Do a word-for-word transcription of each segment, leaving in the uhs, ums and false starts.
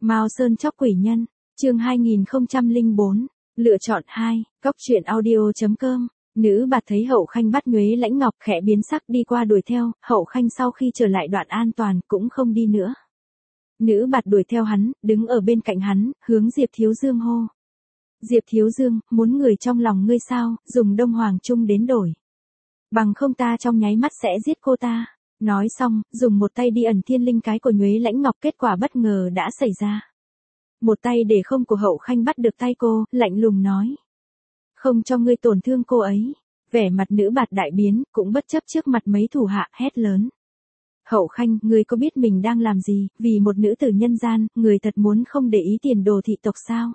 Mao Sơn chóc quỷ nhân, chương hai nghìn không trăm lẻ bốn, lựa chọn hai, góc truyện audio chấm com. Nữ bạt thấy Hậu Khanh bắt Nhuế Lãnh Ngọc khẽ biến sắc đi qua đuổi theo, Hậu Khanh sau khi trở lại đoạn an toàn cũng không đi nữa. Nữ bạt đuổi theo hắn, đứng ở bên cạnh hắn, hướng Diệp Thiếu Dương hô. Diệp Thiếu Dương, muốn người trong lòng ngươi sao, dùng Đông Hoàng Trung đến đổi. Bằng không ta trong nháy mắt sẽ giết cô ta. Nói xong, dùng một tay đi ẩn thiên linh cái của Nhuế Lãnh Ngọc, kết quả bất ngờ đã xảy ra. Một tay để không của Hậu Khanh bắt được tay cô, lạnh lùng nói. Không cho ngươi tổn thương cô ấy. Vẻ mặt nữ bạt đại biến, cũng bất chấp trước mặt mấy thủ hạ, hét lớn. Hậu Khanh, ngươi có biết mình đang làm gì, vì một nữ tử nhân gian, người thật muốn không để ý tiền đồ thị tộc sao?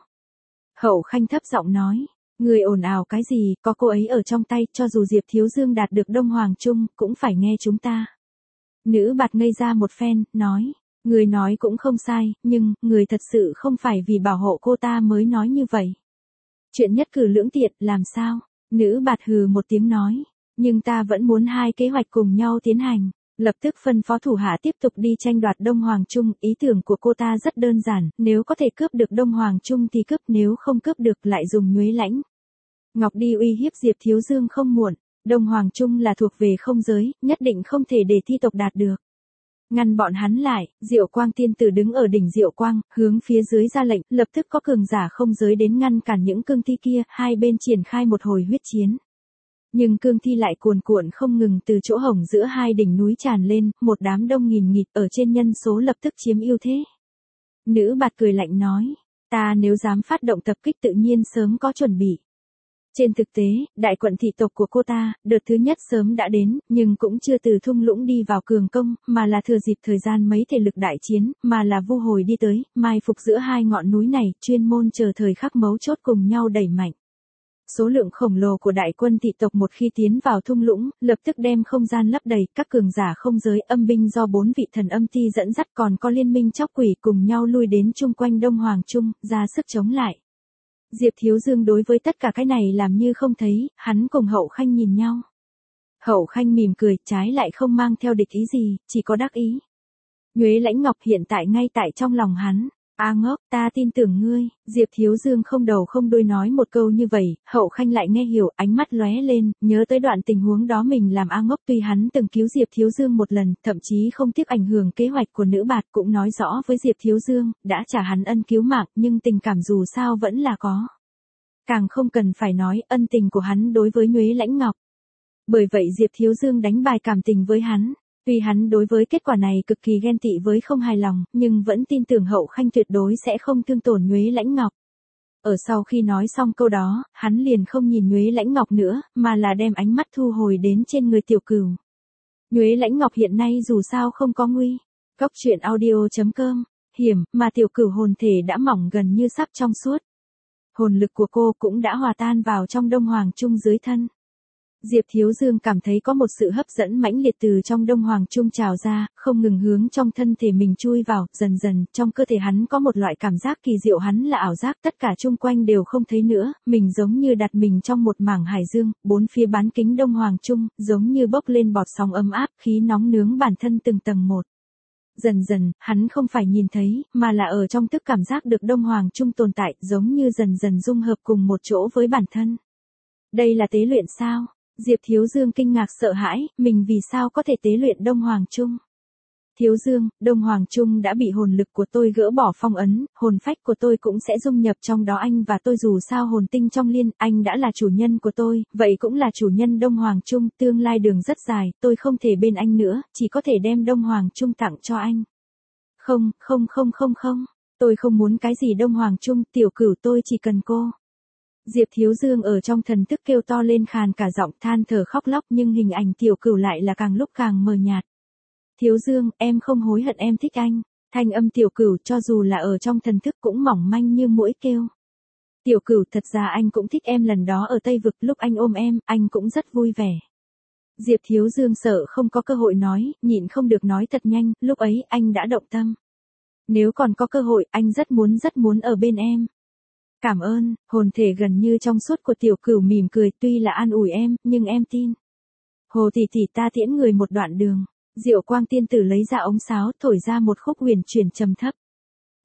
Hậu Khanh thấp giọng nói. Người ồn ào cái gì, có cô ấy ở trong tay, cho dù Diệp Thiếu Dương đạt được Đông Hoàng Trung, cũng phải nghe chúng ta. Nữ bạt ngây ra một phen, nói. Người nói cũng không sai, nhưng, người thật sự không phải vì bảo hộ cô ta mới nói như vậy. Chuyện nhất cử lưỡng tiện, làm sao? Nữ bạt hừ một tiếng nói. Nhưng ta vẫn muốn hai kế hoạch cùng nhau tiến hành. Lập tức phân phó thủ hạ tiếp tục đi tranh đoạt Đông Hoàng Trung, ý tưởng của cô ta rất đơn giản, nếu có thể cướp được Đông Hoàng Trung thì cướp, nếu không cướp được lại dùng Nhuế Lãnh Ngọc đi uy hiếp Diệp Thiếu Dương không muộn. Đông Hoàng Trung là thuộc về không giới, nhất định không thể để thi tộc đạt được. Ngăn bọn hắn lại, Diệu Quang tiên tử đứng ở đỉnh Diệu Quang, hướng phía dưới ra lệnh, lập tức có cường giả không giới đến ngăn cản những cương thi kia, hai bên triển khai một hồi huyết chiến. Nhưng cương thi lại cuồn cuộn không ngừng từ chỗ hổng giữa hai đỉnh núi tràn lên, một đám đông nghìn nghịt ở trên nhân số lập tức chiếm ưu thế. Nữ bạt cười lạnh nói, ta nếu dám phát động tập kích tự nhiên sớm có chuẩn bị. Trên thực tế, đại quận thị tộc của cô ta, đợt thứ nhất sớm đã đến, nhưng cũng chưa từ thung lũng đi vào cường công, mà là thừa dịp thời gian mấy thể lực đại chiến, mà là vu hồi đi tới, mai phục giữa hai ngọn núi này, chuyên môn chờ thời khắc mấu chốt cùng nhau đẩy mạnh. Số lượng khổng lồ của đại quân thị tộc một khi tiến vào thung lũng, lập tức đem không gian lấp đầy, các cường giả không giới âm binh do bốn vị thần âm ti dẫn dắt còn có liên minh chóc quỷ cùng nhau lui đến chung quanh Đông Hoàng Trung, ra sức chống lại. Diệp Thiếu Dương đối với tất cả cái này làm như không thấy, hắn cùng Hậu Khanh nhìn nhau. Hậu Khanh mỉm cười, trái lại không mang theo địch ý gì, chỉ có đắc ý. Nhuế Lãnh Ngọc hiện tại ngay tại trong lòng hắn. A ngốc, ta tin tưởng ngươi. Diệp Thiếu Dương không đầu không đuôi nói một câu như vậy, Hậu Khanh lại nghe hiểu, ánh mắt lóe lên, nhớ tới đoạn tình huống đó mình làm A ngốc, tuy hắn từng cứu Diệp Thiếu Dương một lần, thậm chí không tiếc ảnh hưởng kế hoạch của nữ bạt, cũng nói rõ với Diệp Thiếu Dương, đã trả hắn ân cứu mạng, nhưng tình cảm dù sao vẫn là có. Càng không cần phải nói ân tình của hắn đối với Nhuế Lãnh Ngọc. Bởi vậy Diệp Thiếu Dương đánh bài cảm tình với hắn. Tuy hắn đối với kết quả này cực kỳ ghen tị với không hài lòng, nhưng vẫn tin tưởng Hậu Khanh tuyệt đối sẽ không thương tổn Nhuế Lãnh Ngọc. Ở sau khi nói xong câu đó, hắn liền không nhìn Nhuế Lãnh Ngọc nữa, mà là đem ánh mắt thu hồi đến trên người Tiểu Cửu. Nhuế Lãnh Ngọc hiện nay dù sao không có nguy. Góc truyện audio chấm com, hiểm, mà Tiểu Cửu hồn thể đã mỏng gần như sắp trong suốt. Hồn lực của cô cũng đã hòa tan vào trong Đông Hoàng Trung dưới thân. Diệp Thiếu Dương cảm thấy có một sự hấp dẫn mãnh liệt từ trong Đông Hoàng Trung trào ra, không ngừng hướng trong thân thể mình chui vào, dần dần, trong cơ thể hắn có một loại cảm giác kỳ diệu, hắn là ảo giác, tất cả chung quanh đều không thấy nữa, mình giống như đặt mình trong một mảng hải dương, bốn phía bán kính Đông Hoàng Trung, giống như bốc lên bọt sóng ấm áp, khí nóng nướng bản thân từng tầng một. Dần dần, hắn không phải nhìn thấy, mà là ở trong tức cảm giác được Đông Hoàng Trung tồn tại, giống như dần dần dung hợp cùng một chỗ với bản thân. Đây là tế luyện sao? Diệp Thiếu Dương kinh ngạc sợ hãi, mình vì sao có thể tế luyện Đông Hoàng Trung? Thiếu Dương, Đông Hoàng Trung đã bị hồn lực của tôi gỡ bỏ phong ấn, hồn phách của tôi cũng sẽ dung nhập trong đó, anh và tôi dù sao hồn tinh trong liên, anh đã là chủ nhân của tôi, vậy cũng là chủ nhân Đông Hoàng Trung, tương lai đường rất dài, tôi không thể bên anh nữa, chỉ có thể đem Đông Hoàng Trung tặng cho anh. Không, không không không không, tôi không muốn cái gì Đông Hoàng Trung, Tiểu Cửu, tôi chỉ cần cô. Diệp Thiếu Dương ở trong thần thức kêu to lên, khàn cả giọng, than thở khóc lóc, nhưng hình ảnh Tiểu Cửu lại là càng lúc càng mờ nhạt. Thiếu Dương, em không hối hận em thích anh. Thanh âm Tiểu Cửu cho dù là ở trong thần thức cũng mỏng manh như muỗi kêu. Tiểu Cửu, thật ra anh cũng thích em, lần đó ở Tây Vực lúc anh ôm em, anh cũng rất vui vẻ. Diệp Thiếu Dương sợ không có cơ hội nói, nhịn không được nói thật nhanh, lúc ấy anh đã động tâm. Nếu còn có cơ hội, anh rất muốn rất muốn ở bên em. Cảm ơn, hồn thể gần như trong suốt của Tiểu Cửu mỉm cười, tuy là an ủi em, nhưng em tin. Hồ tỷ tỷ, ta tiễn người một đoạn đường. Diệu Quang tiên tử lấy ra ống sáo, thổi ra một khúc huyền chuyển trầm thấp.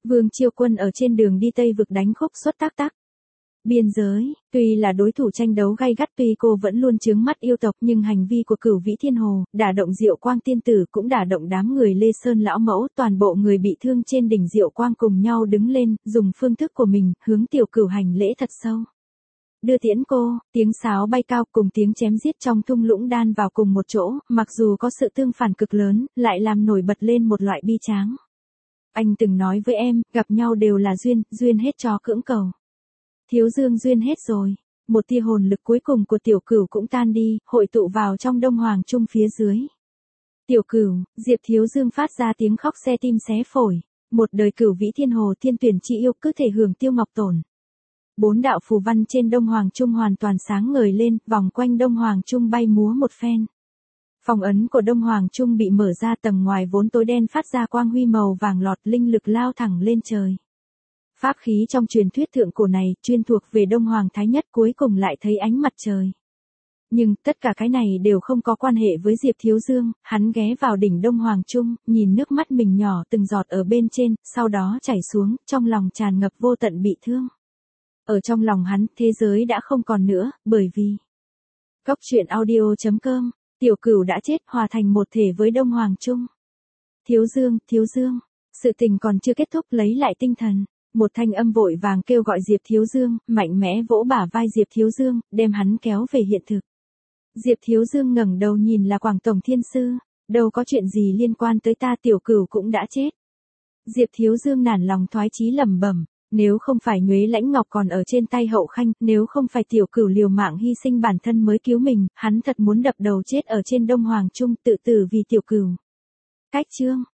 Vương Chiêu Quân ở trên đường đi Tây vực đánh khúc xuất tác tác. Biên giới, tuy là đối thủ tranh đấu gay gắt, tuy cô vẫn luôn chướng mắt yêu tộc, nhưng hành vi của Cửu Vĩ Thiên Hồ, đả động Diệu Quang tiên tử cũng đả động đám người Lê Sơn lão mẫu, toàn bộ người bị thương trên đỉnh Diệu Quang cùng nhau đứng lên, dùng phương thức của mình, hướng Tiểu Cửu hành lễ thật sâu. Đưa tiễn cô, tiếng sáo bay cao cùng tiếng chém giết trong thung lũng đan vào cùng một chỗ, mặc dù có sự tương phản cực lớn, lại làm nổi bật lên một loại bi tráng. Anh từng nói với em, gặp nhau đều là duyên, duyên hết cho cưỡng cầu. Thiếu Dương duyên hết rồi, một tia hồn lực cuối cùng của Tiểu Cửu cũng tan đi, hội tụ vào trong Đông Hoàng Trung phía dưới. Tiểu Cửu, Diệp Thiếu Dương phát ra tiếng khóc xe tim xé phổi, một đời Cửu Vĩ Thiên Hồ thiên tuyển chi yêu cứ thể hưởng Tiêu Ngọc Tổn. Bốn đạo phù văn trên Đông Hoàng Trung hoàn toàn sáng ngời lên, vòng quanh Đông Hoàng Trung bay múa một phen. Phong ấn của Đông Hoàng Trung bị mở ra, tầng ngoài vốn tối đen phát ra quang huy màu vàng lọt, linh lực lao thẳng lên trời. Pháp khí trong truyền thuyết thượng cổ này, chuyên thuộc về Đông Hoàng Thái Nhất, cuối cùng lại thấy ánh mặt trời. Nhưng, tất cả cái này đều không có quan hệ với Diệp Thiếu Dương, hắn ghé vào đỉnh Đông Hoàng Trung, nhìn nước mắt mình nhỏ từng giọt ở bên trên, sau đó chảy xuống, trong lòng tràn ngập vô tận bị thương. Ở trong lòng hắn, thế giới đã không còn nữa, bởi vì... Cốc truyện audio chấm com, Tiểu Cửu đã chết, hòa thành một thể với Đông Hoàng Trung. Thiếu Dương, Thiếu Dương, sự tình còn chưa kết thúc, lấy lại tinh thần. Một thanh âm vội vàng kêu gọi Diệp Thiếu Dương, mạnh mẽ vỗ bả vai Diệp Thiếu Dương, đem hắn kéo về hiện thực. Diệp Thiếu Dương ngẩng đầu nhìn là Quảng Tổng Thiên Sư, đâu có chuyện gì liên quan tới ta, Tiểu Cửu cũng đã chết. Diệp Thiếu Dương nản lòng thoái chí lẩm bẩm, nếu không phải Nhuế Lãnh Ngọc còn ở trên tay Hậu Khanh, nếu không phải Tiểu Cửu liều mạng hy sinh bản thân mới cứu mình, hắn thật muốn đập đầu chết ở trên Đông Hoàng Trung, tự tử vì Tiểu Cửu. Cách chương